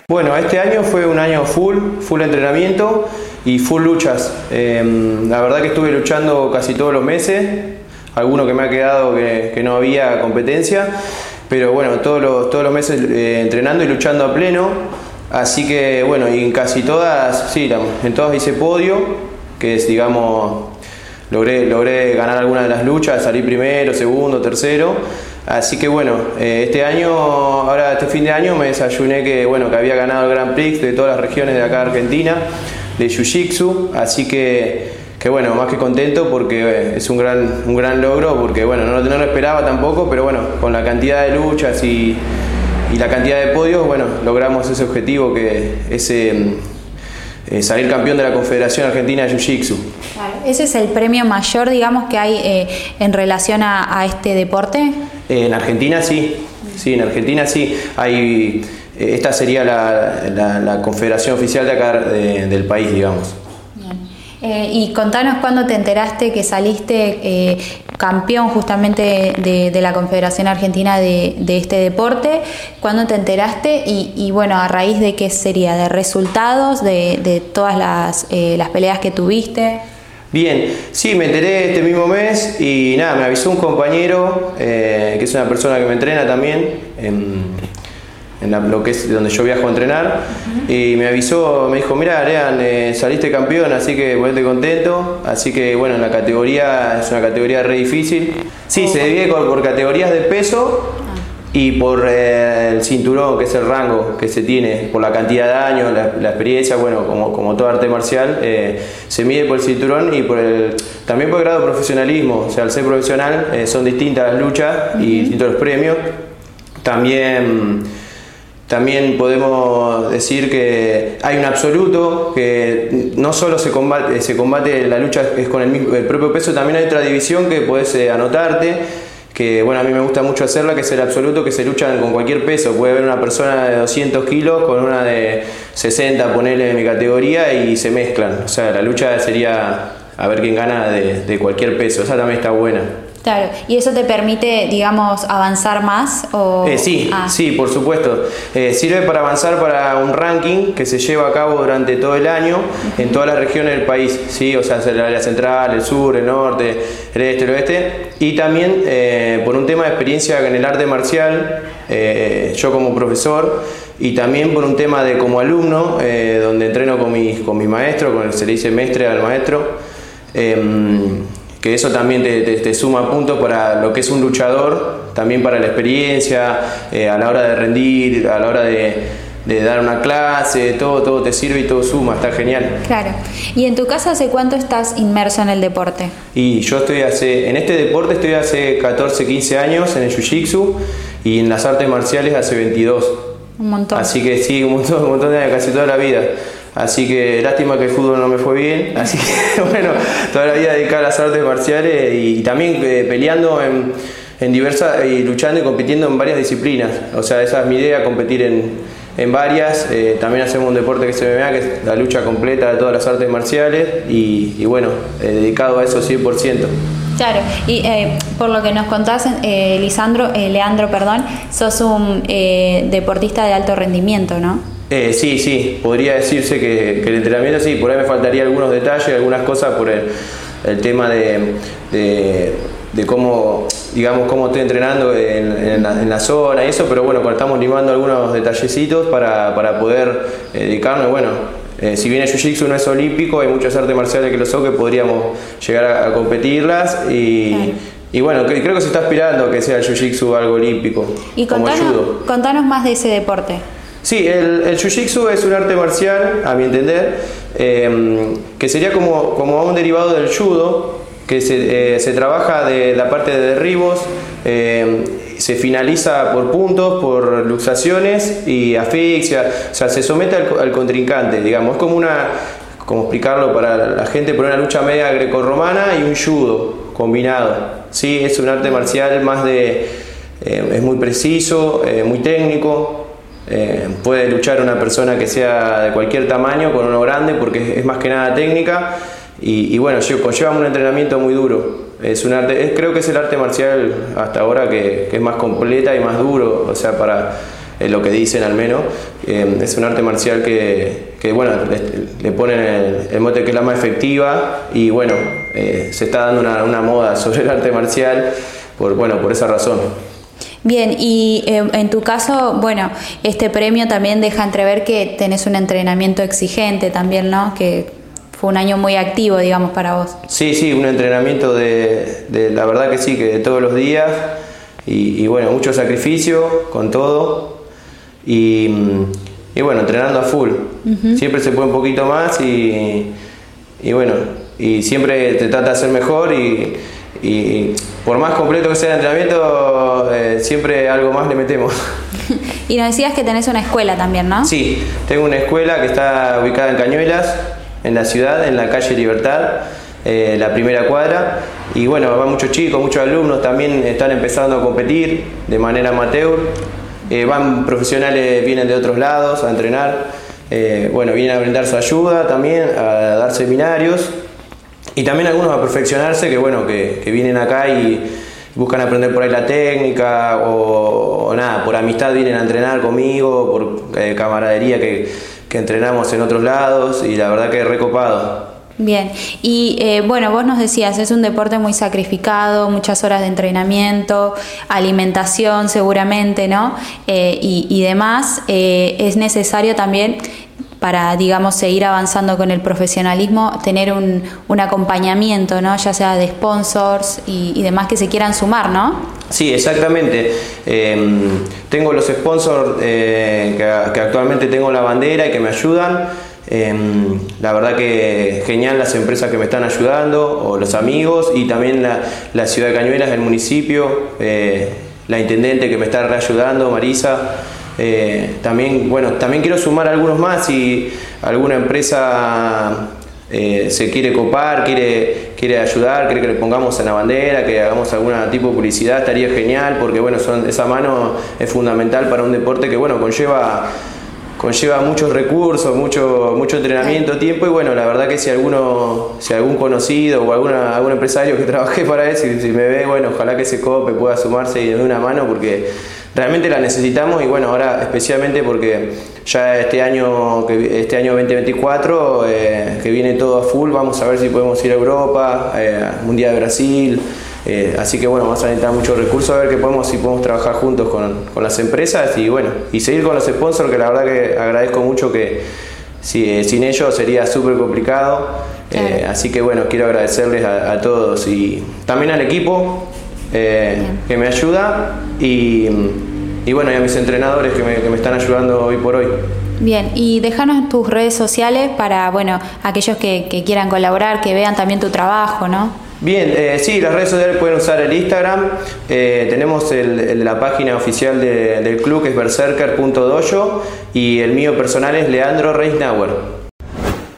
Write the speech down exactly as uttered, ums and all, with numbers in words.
Bueno, este año fue un año full, full entrenamiento y full luchas. Eh, la verdad que estuve luchando casi todos los meses, alguno que me ha quedado que, que no había competencia, pero bueno, todos los, todos los meses eh, entrenando y luchando a pleno. Así que bueno, y en casi todas, sí, en todas hice podio, que es, digamos, logré, logré ganar alguna de las luchas, salir primero, segundo, tercero. Así que bueno, eh, este año, ahora este fin de año me desayuné que bueno que había ganado el Grand Prix de todas las regiones de acá de Argentina, de Jiu-Jitsu, así que, que bueno, más que contento porque eh, es un gran, un gran logro, porque bueno, no, no lo esperaba tampoco, pero bueno, con la cantidad de luchas y, y la cantidad de podios, bueno, logramos ese objetivo que es eh, eh, salir campeón de la Confederación Argentina de Jiu-Jitsu. Claro, ¿ese es el premio mayor, digamos, que hay eh, en relación a, a este deporte? Eh, en Argentina sí, sí, en Argentina sí. Hay, eh, esta sería la, la, la confederación oficial de acá de, del país, digamos. Bien. Eh, y contanos cuándo te enteraste que saliste eh, campeón justamente de, de la Confederación Argentina de, de este deporte, cuándo te enteraste y, y bueno, a raíz de qué sería, de resultados, de, de todas las, eh, las peleas que tuviste. Bien, sí, me enteré este mismo mes y nada, me avisó un compañero, eh, que es una persona que me entrena también, en, en la, lo que es donde yo viajo a entrenar, uh-huh. Y me avisó, me dijo, mira, Lean, eh, saliste campeón, así que ponete contento, así que bueno, en la categoría, es una categoría re difícil, sí, oh. Se divide por, por categorías de peso, y por eh, el cinturón, que es el rango que se tiene, por la cantidad de años, la, la experiencia, bueno, como, como todo arte marcial, eh, se mide por el cinturón y por el, también por el grado de profesionalismo. O sea, al ser profesional eh, son distintas las luchas y uh-huh. distintos los premios. También, también podemos decir que hay un absoluto, que no solo se combate, se combate la lucha es con el, mismo, el propio peso, también hay otra división que podés eh, anotarte, que bueno, a mí me gusta mucho hacerla, que es el absoluto, que se luchan con cualquier peso. Puede haber una persona de doscientos kilos con una de sesenta, ponele en mi categoría, y se mezclan. O sea, la lucha sería a ver quién gana de, de cualquier peso. Esa también está buena. Claro, ¿y eso te permite, digamos, avanzar más? O... Eh, sí, ah. sí, por supuesto. Eh, sirve para avanzar para un ranking que se lleva a cabo durante todo el año uh-huh. en todas las regiones del país, ¿sí? O sea, el área central, el sur, el norte, el este, el oeste. Y también eh, por un tema de experiencia en el arte marcial, eh, yo como profesor, y también por un tema de como alumno, eh, donde entreno con mi, con mi maestro, con el, se le dice maestre al maestro, eh, que eso también te, te, te suma puntos para lo que es un luchador, también para la experiencia, eh, a la hora de rendir, a la hora de, de dar una clase, todo, todo te sirve y todo suma, está genial. Claro. ¿Y en tu caso hace cuánto estás inmerso en el deporte? Y yo estoy hace, en este deporte estoy hace catorce, quince años en el Jiu-Jitsu y en las artes marciales hace veintidós. Un montón. Así que sí, un montón, un montón de años, casi toda la vida. Así que lástima que el fútbol no me fue bien, así que bueno, toda la vida dedicada a las artes marciales y, y también eh, peleando en, en diversas, y luchando y compitiendo en varias disciplinas. O sea, esa es mi idea, competir en, en varias. Eh, también hacemos un deporte que es M M A, que es la lucha completa de todas las artes marciales y, y bueno, eh, dedicado a eso cien por ciento. Claro, y eh, por lo que nos contás, eh, Lisandro, eh, Leandro, perdón, sos un eh, deportista de alto rendimiento, ¿no? Eh, sí, sí, podría decirse que, que el entrenamiento sí, por ahí me faltaría algunos detalles, algunas cosas por el, el tema de, de, de cómo, digamos, cómo estoy entrenando en, en, la, en la zona y eso, pero bueno, estamos limando algunos detallecitos para, para poder eh, dedicarnos, bueno, eh, si bien el Jiu-Jitsu no es olímpico, hay muchas artes marciales que lo son, que podríamos llegar a, a competirlas y... Claro. Y bueno, creo que se está aspirando a que sea el Jiu-Jitsu algo olímpico, y contanos, como el judo. Contanos más de ese deporte. Sí, el, el Jiu-Jitsu es un arte marcial, a mi entender, eh, que sería como, como un derivado del judo, que se, eh, se trabaja de la parte de derribos, eh, se finaliza por puntos, por luxaciones y asfixia, o sea, se somete al, al contrincante, digamos, es como una, como explicarlo para la gente, por una lucha media grecorromana y un judo combinado, ¿sí? Es un arte marcial más de, eh, es muy preciso, eh, muy técnico. Eh, puede luchar una persona que sea de cualquier tamaño con uno grande porque es, es más que nada técnica y, y bueno, conlleva un entrenamiento muy duro. Es un arte, es, creo que es el arte marcial hasta ahora que, que es más completa y más duro, o sea, para es lo que dicen al menos. Eh, es un arte marcial que, que bueno, le, le ponen el, el mote que es la más efectiva y bueno, eh, se está dando una, una moda sobre el arte marcial por, bueno, por esa razón. Bien, y eh, en tu caso, bueno, este premio también deja entrever que tenés un entrenamiento exigente también, ¿no? Que fue un año muy activo, digamos, para vos. Sí, sí, un entrenamiento de, de la verdad que sí, que de todos los días y, y bueno, mucho sacrificio con todo y, y bueno, entrenando a full. Uh-huh. Siempre se puede un poquito más y, y bueno, y siempre te trata de hacer mejor y Y por más completo que sea el entrenamiento, eh, siempre algo más le metemos. Y nos decías que tenés una escuela también, ¿no? Sí, tengo una escuela que está ubicada en Cañuelas, en la ciudad, en la calle Libertad, eh, la primera cuadra. Y bueno, van muchos chicos, muchos alumnos, también están empezando a competir de manera amateur. Eh, van profesionales, vienen de otros lados a entrenar. Eh, bueno, vienen a brindar su ayuda también, a dar seminarios. Y también algunos a perfeccionarse, que bueno, que, que vienen acá y buscan aprender por ahí la técnica o, o nada, por amistad vienen a entrenar conmigo, por eh, camaradería que, que entrenamos en otros lados y la verdad que es recopado. Bien, y eh, bueno, vos nos decías, es un deporte muy sacrificado, muchas horas de entrenamiento, alimentación seguramente, ¿no? Eh, y, y demás, eh, es necesario también para, digamos, seguir avanzando con el profesionalismo, tener un, un acompañamiento, ¿no? Ya sea de sponsors y, y demás que se quieran sumar, ¿no? Sí, exactamente. Eh, tengo los sponsors eh, que, que actualmente tengo la bandera y que me ayudan. Eh, la verdad que genial las empresas que me están ayudando, o los amigos, y también la, la ciudad de Cañuelas, el municipio, eh, la intendente que me está reayudando, Marisa. Eh, también, bueno, también quiero sumar algunos más si alguna empresa eh, se quiere copar, quiere, quiere ayudar, quiere que le pongamos en la bandera, que hagamos algún tipo de publicidad, estaría genial, porque bueno, son, esa mano es fundamental para un deporte que bueno, conlleva, conlleva muchos recursos, mucho, mucho entrenamiento, tiempo, y bueno, la verdad que si alguno, si algún conocido o alguna, algún empresario que trabaje para eso, si, si me ve, bueno, ojalá que se cope, pueda sumarse y de una mano, porque realmente la necesitamos. Y bueno, ahora especialmente porque ya este año, este año veinte veinticuatro, eh, que viene todo a full, vamos a ver si podemos ir a Europa, eh, Mundial de Brasil, eh, así que bueno, vamos a necesitar muchos recursos, a ver que podemos, si podemos trabajar juntos con, con las empresas y bueno, y seguir con los sponsors, que la verdad que agradezco mucho, que si, eh, sin ellos sería súper complicado. Claro. Eh, así que bueno, quiero agradecerles a, a todos y también al equipo eh, que me ayuda y, y bueno, y a mis entrenadores que me, que me están ayudando hoy por hoy. Bien, y déjanos tus redes sociales para, bueno, aquellos que, que quieran colaborar, que vean también tu trabajo, ¿no? Bien, eh, sí, las redes sociales pueden usar el Instagram, eh, tenemos el, el, la página oficial de, del club, que es berserker punto dojo, y el mío personal es Leandro Reisnauer.